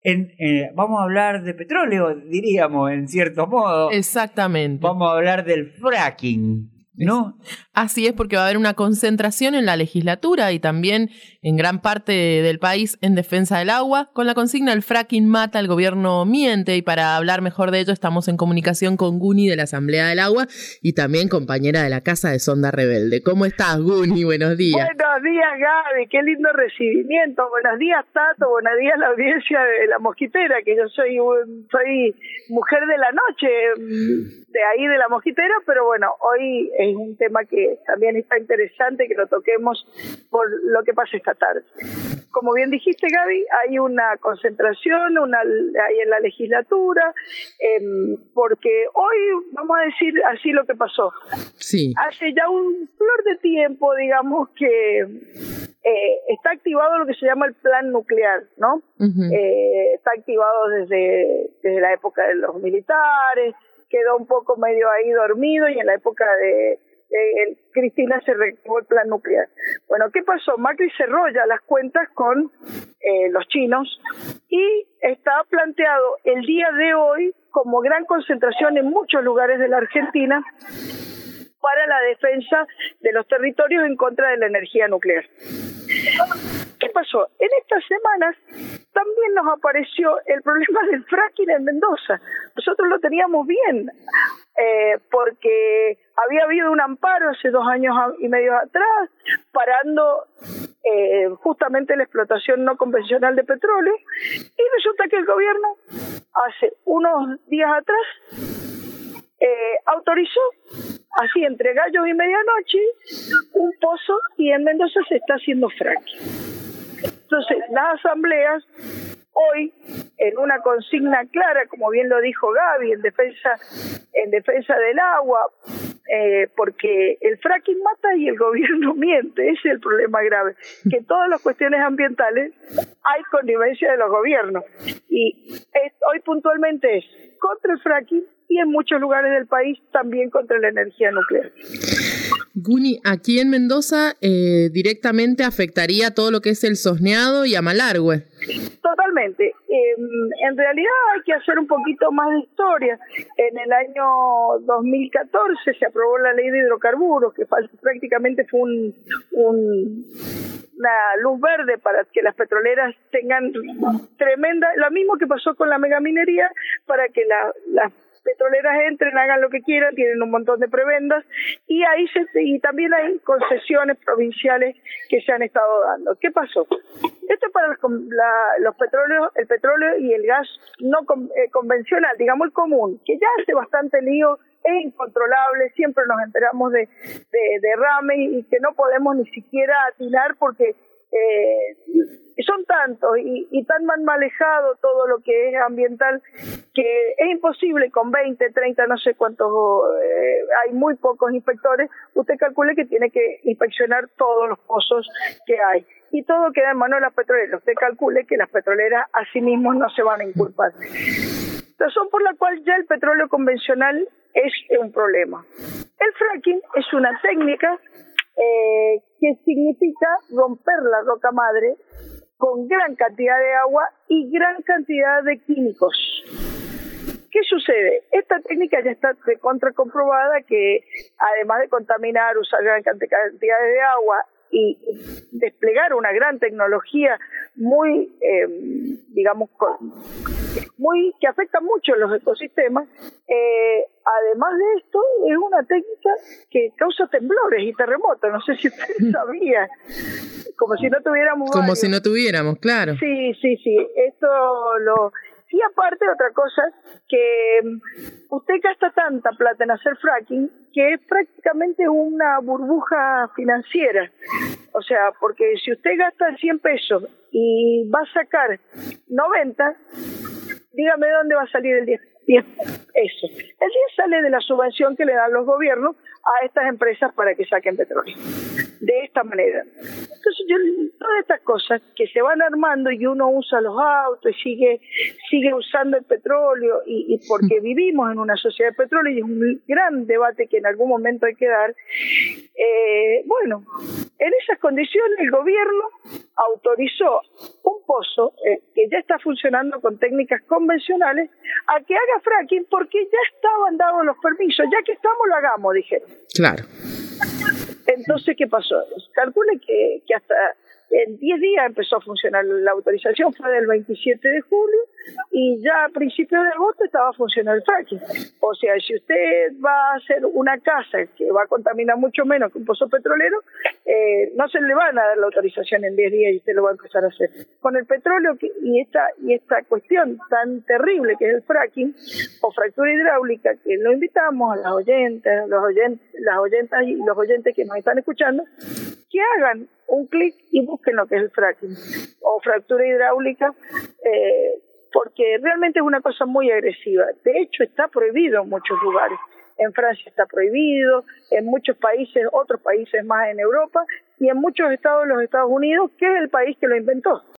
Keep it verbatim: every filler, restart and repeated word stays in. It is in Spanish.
En, eh, vamos a hablar de petróleo, diríamos, en cierto modo. Exactamente. Vamos a hablar del fracking, ¿no? Así es, porque va a haber una concentración en la legislatura y también en gran parte del país en defensa del agua, con la consigna "el fracking mata, el gobierno miente", y para hablar mejor de ello estamos en comunicación con Guni de la Asamblea del Agua y también compañera de la Casa de Sonda Rebelde. ¿Cómo estás, Guni? Buenos días. Buenos días, Gaby, qué lindo recibimiento. Buenos días, Tato, buenos días la audiencia de La Mosquitera, que yo soy, soy mujer de la noche, de ahí de La Mosquitera, pero bueno, hoy es un tema que también está interesante que lo toquemos por lo que pasa esta tarde. Como bien dijiste, Gaby, hay una concentración una hay en la legislatura, eh, porque hoy, vamos a decir así lo que pasó. Sí. Hace ya un flor de tiempo, digamos, que eh, está activado lo que se llama el plan nuclear, ¿no? Uh-huh. Eh, está activado desde, desde la época de los militares, quedó un poco medio ahí dormido y en la época de Eh, Cristina se reactivó el plan nuclear. Bueno, ¿qué pasó? Macri cerró ya las cuentas con eh, los chinos y está planteado el día de hoy como gran concentración en muchos lugares de la Argentina para la defensa de los territorios en contra de la energía nuclear. ¿Qué pasó? En estas semanas también nos apareció el problema del fracking en Mendoza. Nosotros lo teníamos bien, eh, porque había habido un amparo hace dos años y medio atrás, parando eh, justamente la explotación no convencional de petróleo, y resulta que el gobierno, hace unos días atrás, eh, autorizó, así entre gallos y medianoche, un pozo, y en Mendoza se está haciendo fracking. Entonces, las asambleas hoy, en una consigna clara, como bien lo dijo Gaby, en defensa, en defensa del agua, eh, porque el fracking mata y el gobierno miente, ese es el problema grave, que todas las cuestiones ambientales hay connivencia de los gobiernos, y es, hoy puntualmente es contra el fracking y en muchos lugares del país también contra la energía nuclear. Guni, aquí en Mendoza eh, directamente afectaría todo lo que es el Sosneado y Amalargüe. Totalmente. Eh, en realidad hay que hacer un poquito más de historia. En el año dos mil catorce se aprobó la ley de hidrocarburos, que prácticamente fue un, un, una luz verde para que las petroleras tengan tremenda, lo mismo que pasó con la megaminería, para que la, las petroleras entren, hagan lo que quieran, tienen un montón de prebendas, y ahí se, y también hay concesiones provinciales que se han estado dando. ¿Qué pasó? Esto es para los, la, los petróleos, el petróleo y el gas no con, eh, convencional, digamos el común, que ya hace bastante lío, es incontrolable, siempre nos enteramos de, de derrames y que no podemos ni siquiera atinar porque eh, son tantos y, y tan mal manejado todo lo que es ambiental que es imposible con veinte, treinta, no sé cuántos, eh, hay muy pocos inspectores, usted calcule que tiene que inspeccionar todos los pozos que hay. Y todo queda en manos de las petroleras. Usted calcule que las petroleras a sí mismos no se van a inculpar. Razón por la cual ya el petróleo convencional es un problema. El fracking es una técnica eh, que significa romper la roca madre con gran cantidad de agua y gran cantidad de químicos. ¿Qué sucede? Esta técnica ya está de contra comprobada que además de contaminar, usar gran cantidad de agua y desplegar una gran tecnología muy, eh, digamos, muy que afecta mucho los ecosistemas, eh, además de esto, es una técnica que causa temblores y terremotos. No sé si usted sabía, como si no tuviéramos Como varios. si no tuviéramos, claro. Sí, sí, sí, esto lo... Y aparte, otra cosa, que usted gasta tanta plata en hacer fracking que es prácticamente una burbuja financiera. O sea, porque si usted gasta cien pesos y va a sacar noventa, dígame dónde va a salir el diez. Eso. El diez sale de la subvención que le dan los gobiernos a estas empresas para que saquen petróleo. De esta manera. Entonces, yo, todas estas cosas que se van armando y uno usa los autos y sigue sigue usando el petróleo y, y porque vivimos en una sociedad de petróleo y es un gran debate que en algún momento hay que dar. Eh, bueno, En esas condiciones el gobierno autorizó un pozo eh, que ya está funcionando con técnicas convencionales a que haga fracking porque ya estaban dados los permisos, ya que estamos lo hagamos, dijeron. Claro. Entonces, ¿qué pasó? Calcule que, que hasta en diez días empezó a funcionar la autorización, fue del veintisiete de julio y ya a principios de agosto estaba funcionando el fracking. O sea, si usted va a hacer una casa que va a contaminar mucho menos que un pozo petrolero, eh, no se le van a dar la autorización en diez días y usted lo va a empezar a hacer. Con el petróleo que, y esta y esta cuestión tan terrible que es el fracking o fractura hidráulica, que lo invitamos a las oyentes, los oyentes, las oyentas y los oyentes que nos están escuchando, que hagan un clic y busquen lo que es el fracking o fractura hidráulica, eh, porque realmente es una cosa muy agresiva. De hecho, está prohibido en muchos lugares. En Francia está prohibido, en muchos países, otros países más en Europa, y en muchos estados de los Estados Unidos, que es el país que lo inventó.